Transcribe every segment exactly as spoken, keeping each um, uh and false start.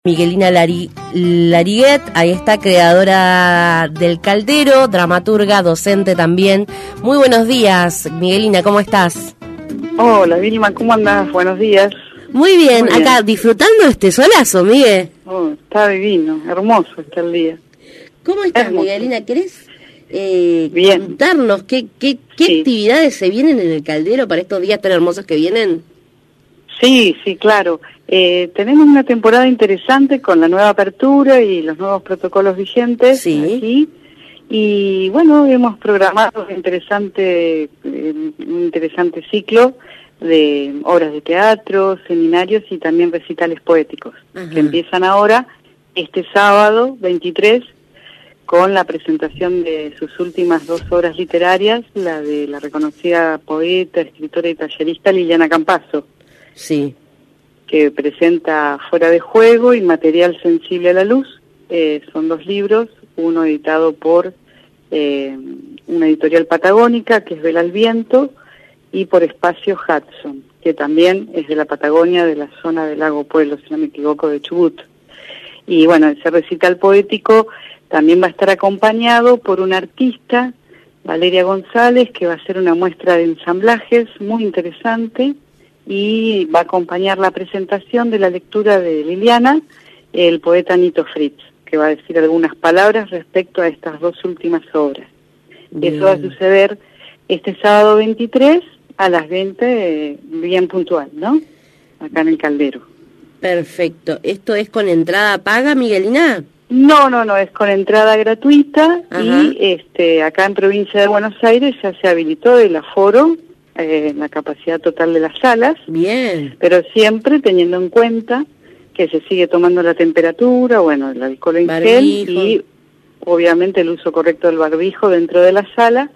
Miguelina Lari, Lariguet, ahí está, creadora del Caldero, dramaturga, docente también. Muy buenos días, Miguelina, ¿cómo estás? Hola, Vilma, ¿cómo andás? Buenos días. Muy bien, Muy bien. Acá disfrutando este solazo, Miguel. Oh, está divino, hermoso está el día. ¿Cómo estás, Hermoso. Miguelina? ¿Querés eh, Bien. contarnos qué, qué, qué Sí. actividades se vienen en el Caldero para estos días tan hermosos que vienen? Sí, sí, claro. Eh, tenemos una temporada interesante con la nueva apertura y los nuevos protocolos vigentes Sí. aquí. Y bueno, hemos programado un interesante, eh, un interesante ciclo de obras de teatro, seminarios y también recitales poéticos, Ajá. que empiezan ahora, este sábado veintitrés, con la presentación de sus últimas dos obras literarias, la de la reconocida poeta, escritora y tallerista Liliana Campazo, Sí. que presenta Fuera de Juego y Material Sensible a la Luz. Eh, son dos libros, uno editado por eh, una editorial patagónica, que es Vela al Viento, y por Espacio Hudson, que también es de la Patagonia, de la zona del Lago Pueblo, si no me equivoco, de Chubut. Y bueno, ese recital poético también va a estar acompañado por un artista, Valeria González, que va a hacer una muestra de ensamblajes muy interesante, y va a acompañar la presentación de la lectura de Liliana, el poeta Nito Fritz, que va a decir algunas palabras respecto a estas dos últimas obras. Bien. Eso va a suceder este sábado veintitrés a las veinte, eh, bien puntual, ¿no? Acá en el Caldero. Perfecto. ¿Esto es con entrada paga, Miguelina? No, no, no, es con entrada gratuita. Ajá. Y este acá en Provincia de Buenos Aires ya se habilitó el aforo, eh, la capacidad total de las salas, Bien. pero siempre teniendo en cuenta que se sigue tomando la temperatura, bueno, el alcohol en Barbijo. gel y obviamente el uso correcto del barbijo dentro de la sala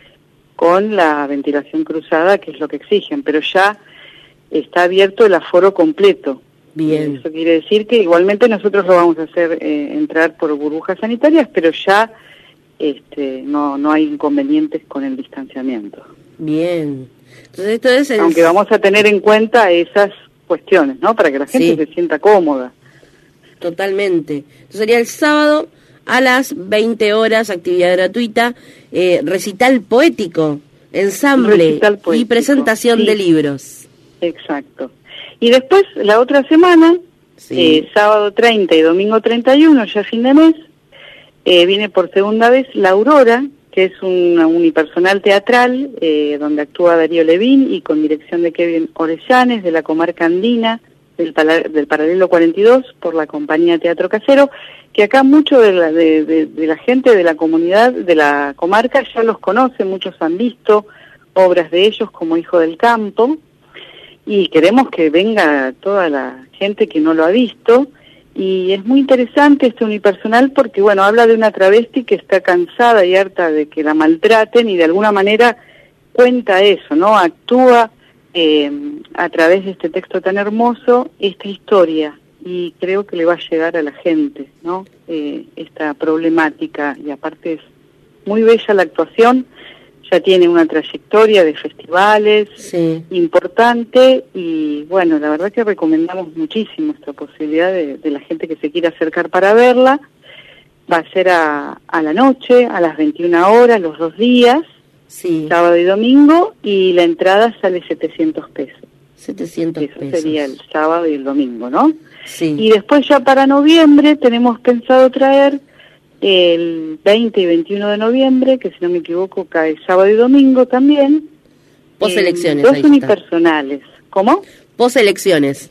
con la ventilación cruzada, que es lo que exigen, pero ya está abierto el aforo completo. Bien. Eso quiere decir que igualmente nosotros lo vamos a hacer eh, entrar por burbujas sanitarias, pero ya este, no, no hay inconvenientes con el distanciamiento. Bien. Entonces esto es el... Aunque vamos a tener en cuenta esas cuestiones, ¿no? Para que la gente Sí. se sienta cómoda. Totalmente. Entonces sería el sábado a las veinte horas, actividad gratuita, eh, recital poético, ensamble Recital y poético, presentación sí. de libros. Exacto. Y después, la otra semana, Sí. eh, sábado treinta y domingo treinta y uno, ya fin de mes, eh, viene por segunda vez La Aurora, que es una unipersonal teatral, eh, donde actúa Darío Levín y con dirección de Kevin Orellanes, de la comarca andina, del, pala- del Paralelo cuarenta y dos, por la compañía Teatro Casero, que acá mucho de la, de, de, de la gente de la comunidad, de la comarca, ya los conoce, muchos han visto obras de ellos como Hijo del Campo, y queremos que venga toda la gente que no lo ha visto. Y es muy interesante este unipersonal porque, bueno, habla de una travesti que está cansada y harta de que la maltraten y de alguna manera cuenta eso, ¿no? Actúa eh, a través de este texto tan hermoso esta historia, y creo que le va a llegar a la gente, ¿no? Eh, esta problemática, y aparte es muy bella la actuación, ya tiene una trayectoria de festivales Sí. importante, y bueno, la verdad que recomendamos muchísimo esta posibilidad de, de la gente que se quiera acercar para verla. Va a ser a, a la noche, a las veintiuna horas, los dos días, Sí. sábado y domingo, y la entrada sale setecientos pesos. setecientos Eso pesos. sería el sábado y el domingo, ¿no? Sí. Y después ya para noviembre tenemos pensado traer el veinte y veintiuno de noviembre, que si no me equivoco cae sábado y domingo también. Poselecciones, eh, ahí Dos está. unipersonales. ¿Cómo? Poselecciones.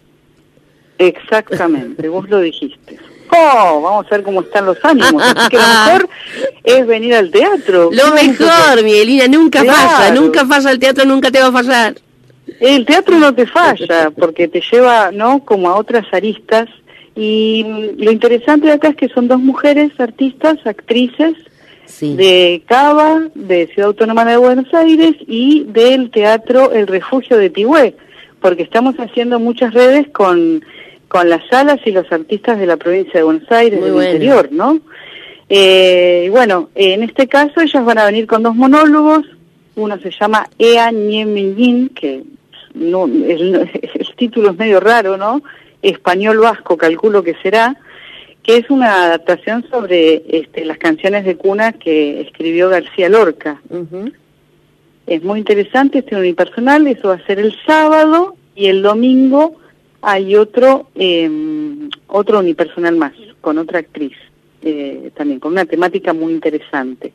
Exactamente, vos lo dijiste. Oh, vamos a ver cómo están los ánimos. Así que lo mejor es venir al teatro. Lo mejor, Miguelina, nunca Claro. falla, nunca falla el teatro, nunca te va a fallar. El teatro no te falla, porque te lleva, ¿no?, como a otras aristas. Y mm, lo interesante de acá es que son dos mujeres artistas, actrices, Sí. de Cava, de Ciudad Autónoma de Buenos Aires, y del Teatro El Refugio de Tigüé, porque estamos haciendo muchas redes con, con las salas y los artistas de la provincia de Buenos Aires, Muy del bueno. interior, ¿no? Eh, y bueno, en este caso ellas van a venir con dos monólogos. Uno se llama Ea Ñemeñín, que no, el, el título es medio raro, ¿no? español-vasco, calculo que será, que es una adaptación sobre este, las canciones de cuna que escribió García Lorca. Uh-huh. Es muy interesante, este unipersonal, eso va a ser el sábado, y el domingo hay otro, eh, otro unipersonal más, con otra actriz, eh, también con una temática muy interesante.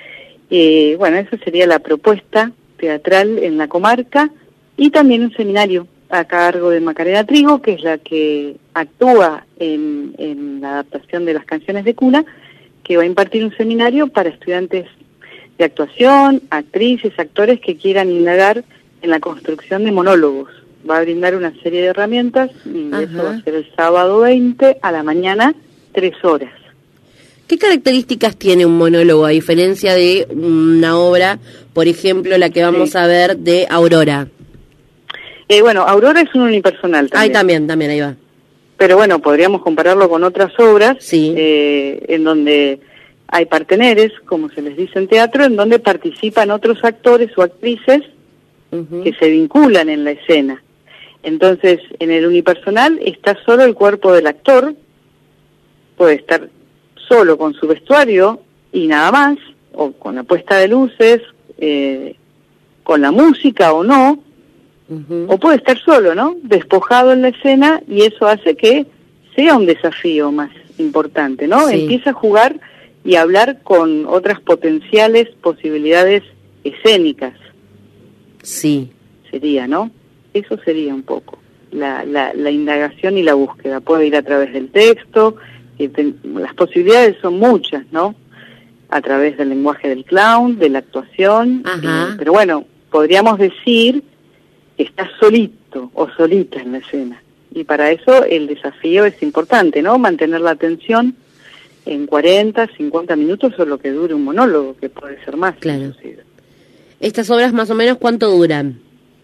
Eh, bueno, esa sería la propuesta teatral en la comarca, y también un seminario a cargo de Macarena Trigo, que es la que actúa en, en la adaptación de las canciones de cuna, que va a impartir un seminario para estudiantes de actuación, actrices, actores que quieran indagar en la construcción de monólogos. Va a brindar una serie de herramientas, y Ajá. eso va a ser el sábado veinte a la mañana, tres horas. ¿Qué características tiene un monólogo a diferencia de una obra, por ejemplo, la que vamos sí. a ver de Aurora? Eh, bueno, Aurora es un unipersonal también. Ahí también, también, ahí va. Pero bueno, podríamos compararlo con otras obras, sí. eh, en donde hay parteneres, como se les dice en teatro, en donde participan otros actores o actrices uh-huh. que se vinculan en la escena. Entonces, en el unipersonal está solo el cuerpo del actor, puede estar solo con su vestuario y nada más, o con la puesta de luces, eh, con la música o no, uh-huh. o puede estar solo, ¿no? Despojado en la escena, y eso hace que sea un desafío más importante, ¿no? Sí. Empieza a jugar y hablar con otras potenciales posibilidades escénicas. Sí. Sería, ¿no? Eso sería un poco la, la, la indagación y la búsqueda. Puede ir a través del texto, que te, las posibilidades son muchas, ¿no? A través del lenguaje del clown, de la actuación. Ajá. Eh, pero bueno, podríamos decir que estás solito o solita en la escena. Y para eso el desafío es importante, ¿no? Mantener la atención en cuarenta, cincuenta minutos o lo que dure un monólogo, que puede ser más. Claro. Inclusive. ¿Estas obras más o menos cuánto duran?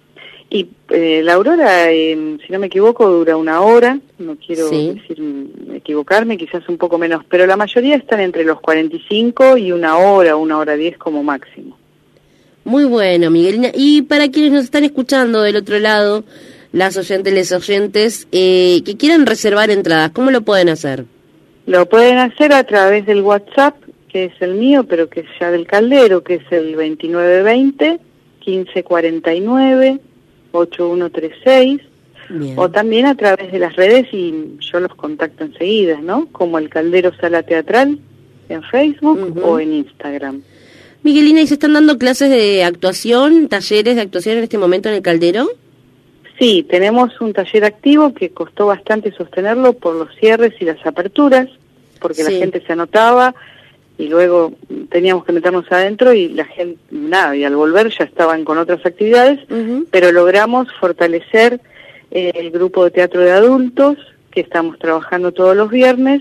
Y eh, la Aurora, eh, si no me equivoco, dura una hora, no quiero sí. decir equivocarme, quizás un poco menos, pero la mayoría están entre los cuarenta y cinco y una hora, una hora diez como máximo. Muy bueno, Miguelina. Y para quienes nos están escuchando del otro lado, las oyentes, les oyentes, eh, que quieran reservar entradas, ¿cómo lo pueden hacer? Lo pueden hacer a través del WhatsApp, que es el mío, pero que es ya del Caldero, que es el veintinueve veinte, quince cuarenta y nueve, ocho uno tres seis, Bien. O también a través de las redes, y yo los contacto enseguida, ¿no? Como el Caldero Sala Teatral en Facebook uh-huh. o en Instagram. Miguelina, ¿y se están dando clases de actuación, talleres de actuación en este momento en el Caldero? Sí, tenemos un taller activo que costó bastante sostenerlo por los cierres y las aperturas, porque sí. la gente se anotaba y luego teníamos que meternos adentro y la gente, nada, y al volver ya estaban con otras actividades, uh-huh. pero logramos fortalecer eh, el grupo de teatro de adultos, que estamos trabajando todos los viernes,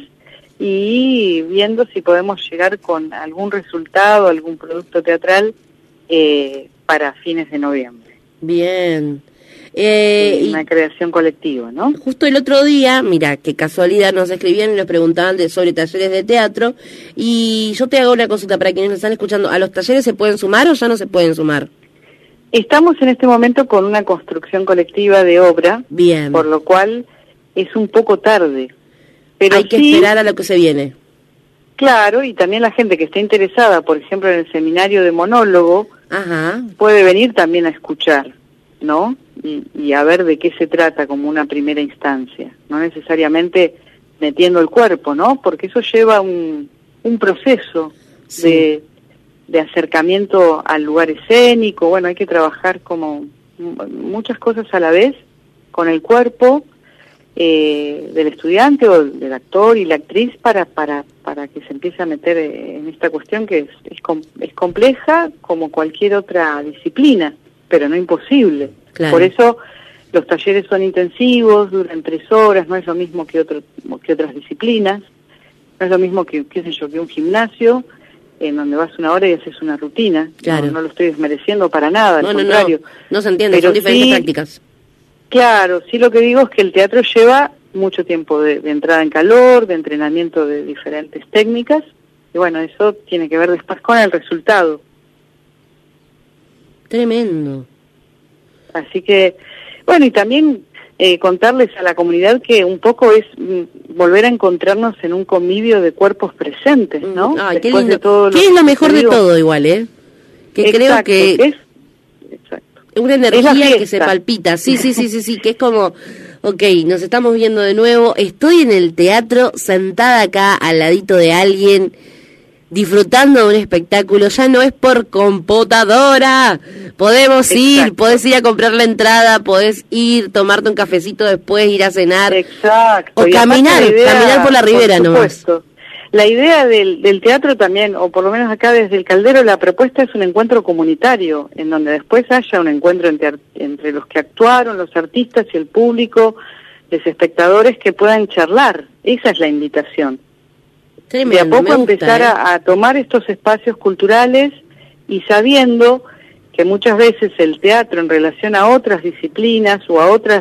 y viendo si podemos llegar con algún resultado, algún producto teatral eh, para fines de noviembre. Bien. Eh, una creación colectiva, ¿no? Justo el otro día, mira, qué casualidad, nos escribían y nos preguntaban de, sobre talleres de teatro, y yo te hago una consulta para quienes nos están escuchando. ¿A los talleres se pueden sumar o ya no se pueden sumar? Estamos en este momento con una construcción colectiva de obra, Bien. Por lo cual es un poco tarde. Pero hay que sí, esperar a lo que se viene. Claro, y también la gente que esté interesada, por ejemplo, en el seminario de monólogo, Ajá. puede venir también a escuchar, ¿no? Y, y a ver de qué se trata como una primera instancia, no necesariamente metiendo el cuerpo, ¿no? Porque eso lleva un, un proceso sí. de, de acercamiento al lugar escénico. Bueno, hay que trabajar como muchas cosas a la vez con el cuerpo eh, del estudiante o del actor y la actriz para para para que se empiece a meter en esta cuestión que es, es, es compleja como cualquier otra disciplina, pero no imposible. Claro. Por eso los talleres son intensivos, duran tres horas, no es lo mismo que otro que otras disciplinas, no es lo mismo que, qué sé yo, que un gimnasio, en donde vas una hora y haces una rutina. Claro. No, no lo estoy desmereciendo para nada, no, al no, contrario. No, no se entiende, pero son diferentes sí, prácticas. Claro, sí, lo que digo es que el teatro lleva mucho tiempo de, de entrada en calor, de entrenamiento de diferentes técnicas, y bueno, eso tiene que ver después con el resultado. Tremendo. Así que, bueno, y también eh, contarles a la comunidad que un poco es mm, volver a encontrarnos en un convivio de cuerpos presentes, ¿no? Ay, qué Después lindo. de todo ¿Qué lo es lo que mejor de sucedió. todo igual, eh? Que Exacto, creo que es, exacto. una Es la energía que se fiesta. palpita. Sí, sí, sí, sí, sí, que es como, ok, nos estamos viendo de nuevo. Estoy en el teatro, sentada acá al ladito de alguien, disfrutando de un espectáculo. Ya no es por computadora. Podemos ir, Exacto. podés ir a comprar la entrada, podés ir, tomarte un cafecito después, ir a cenar. Exacto. O Y aparte caminar, la idea, caminar por la ribera por nomás. supuesto, la idea del, del teatro también, o por lo menos acá desde el Caldero, la propuesta es un encuentro comunitario, en donde después haya un encuentro entre, entre los que actuaron, los artistas y el público, los espectadores que puedan charlar. Esa es la invitación. Tremendo, De a poco me gusta, empezar ¿eh? a, a tomar estos espacios culturales y sabiendo que muchas veces el teatro en relación a otras disciplinas o a otras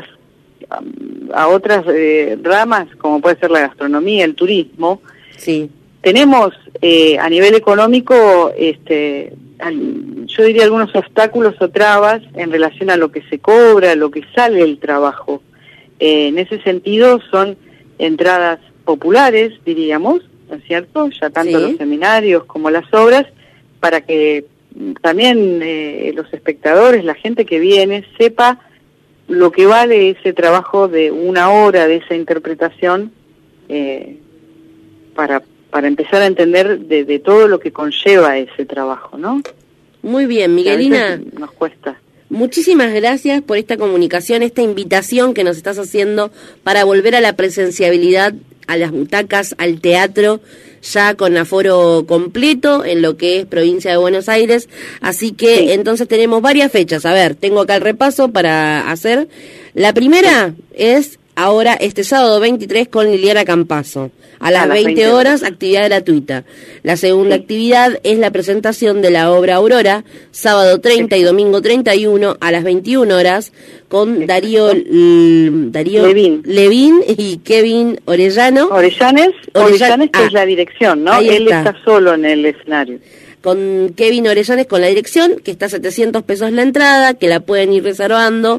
a otras eh, ramas, como puede ser la gastronomía, el turismo, Sí. tenemos eh, a nivel económico, este, al, yo diría algunos obstáculos o trabas en relación a lo que se cobra, a lo que sale el trabajo. Eh, en ese sentido son entradas populares, diríamos, ¿no es cierto? Ya tanto Sí. los seminarios como las obras, para que también eh, los espectadores, la gente que viene, sepa lo que vale ese trabajo de una hora de esa interpretación, eh, para, para empezar a entender de, de todo lo que conlleva ese trabajo, ¿no? Muy bien, Que a veces Miguelina. nos cuesta. Muchísimas gracias por esta comunicación, esta invitación que nos estás haciendo para volver a la presenciabilidad, a las butacas, al teatro, ya con aforo completo en lo que es provincia de Buenos Aires. Así que Sí. entonces tenemos varias fechas. A ver, tengo acá el repaso para hacer. La primera es ahora este sábado veintitrés con Liliana Campazo. A las, A las veinte, veinte horas, horas. actividad gratuita. La segunda Sí. actividad es la presentación de la obra Aurora, sábado treinta y domingo treinta y uno a las veintiuna horas, con Exacto. Darío, L- Darío Levín. Levín y Kevin Orellano. Orellanes, Orella- Orellanes que ah, es la dirección, ¿no? ahí Él está. está solo en el escenario. Con Kevin Orellanes con la dirección, que está a setecientos pesos la entrada, que la pueden ir reservando.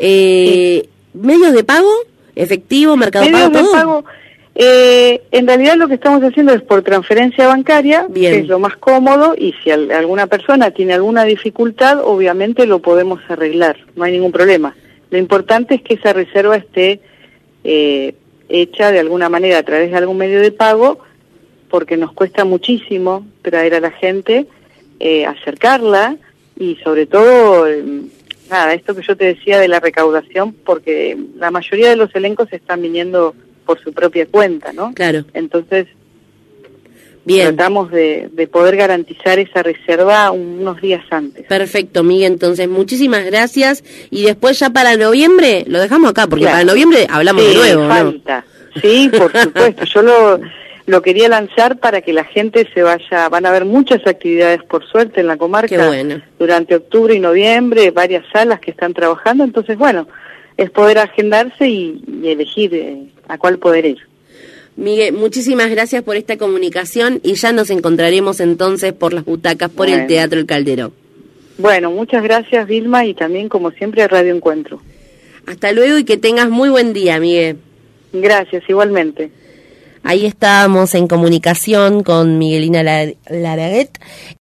Eh, ¿Medios de pago? ¿Efectivo? ¿Mercado Medios Pago? de ¿Todo? pago, eh, en realidad lo que estamos haciendo es por transferencia bancaria, Bien. que es lo más cómodo, y si al- alguna persona tiene alguna dificultad, obviamente lo podemos arreglar, no hay ningún problema. Lo importante es que esa reserva esté eh, hecha de alguna manera a través de algún medio de pago, porque nos cuesta muchísimo traer a la gente, eh, acercarla, y sobre todo, eh, nada, esto que yo te decía de la recaudación, porque la mayoría de los elencos están viniendo por su propia cuenta, ¿no? Claro. Entonces, Bien. tratamos de, de poder garantizar esa reserva unos días antes. Perfecto, Miguel, entonces muchísimas gracias. Y después ya para noviembre, lo dejamos acá, porque Claro. para noviembre hablamos Sí, de nuevo, ¿no? falta. Sí, por supuesto. Yo lo, lo quería lanzar para que la gente se vaya. Van a haber muchas actividades, por suerte, en la comarca. Qué bueno. Durante octubre y noviembre, varias salas que están trabajando. Entonces, bueno, es poder agendarse y, y elegir eh, a cuál poder ir. Miguel, muchísimas gracias por esta comunicación y ya nos encontraremos entonces por las butacas, por Bueno. el Teatro El Caldero. Bueno, muchas gracias, Vilma, y también, como siempre, a Radio Encuentro. Hasta luego y que tengas muy buen día, Miguel. Gracias, igualmente. Ahí estábamos en comunicación con Miguelina Laraguet.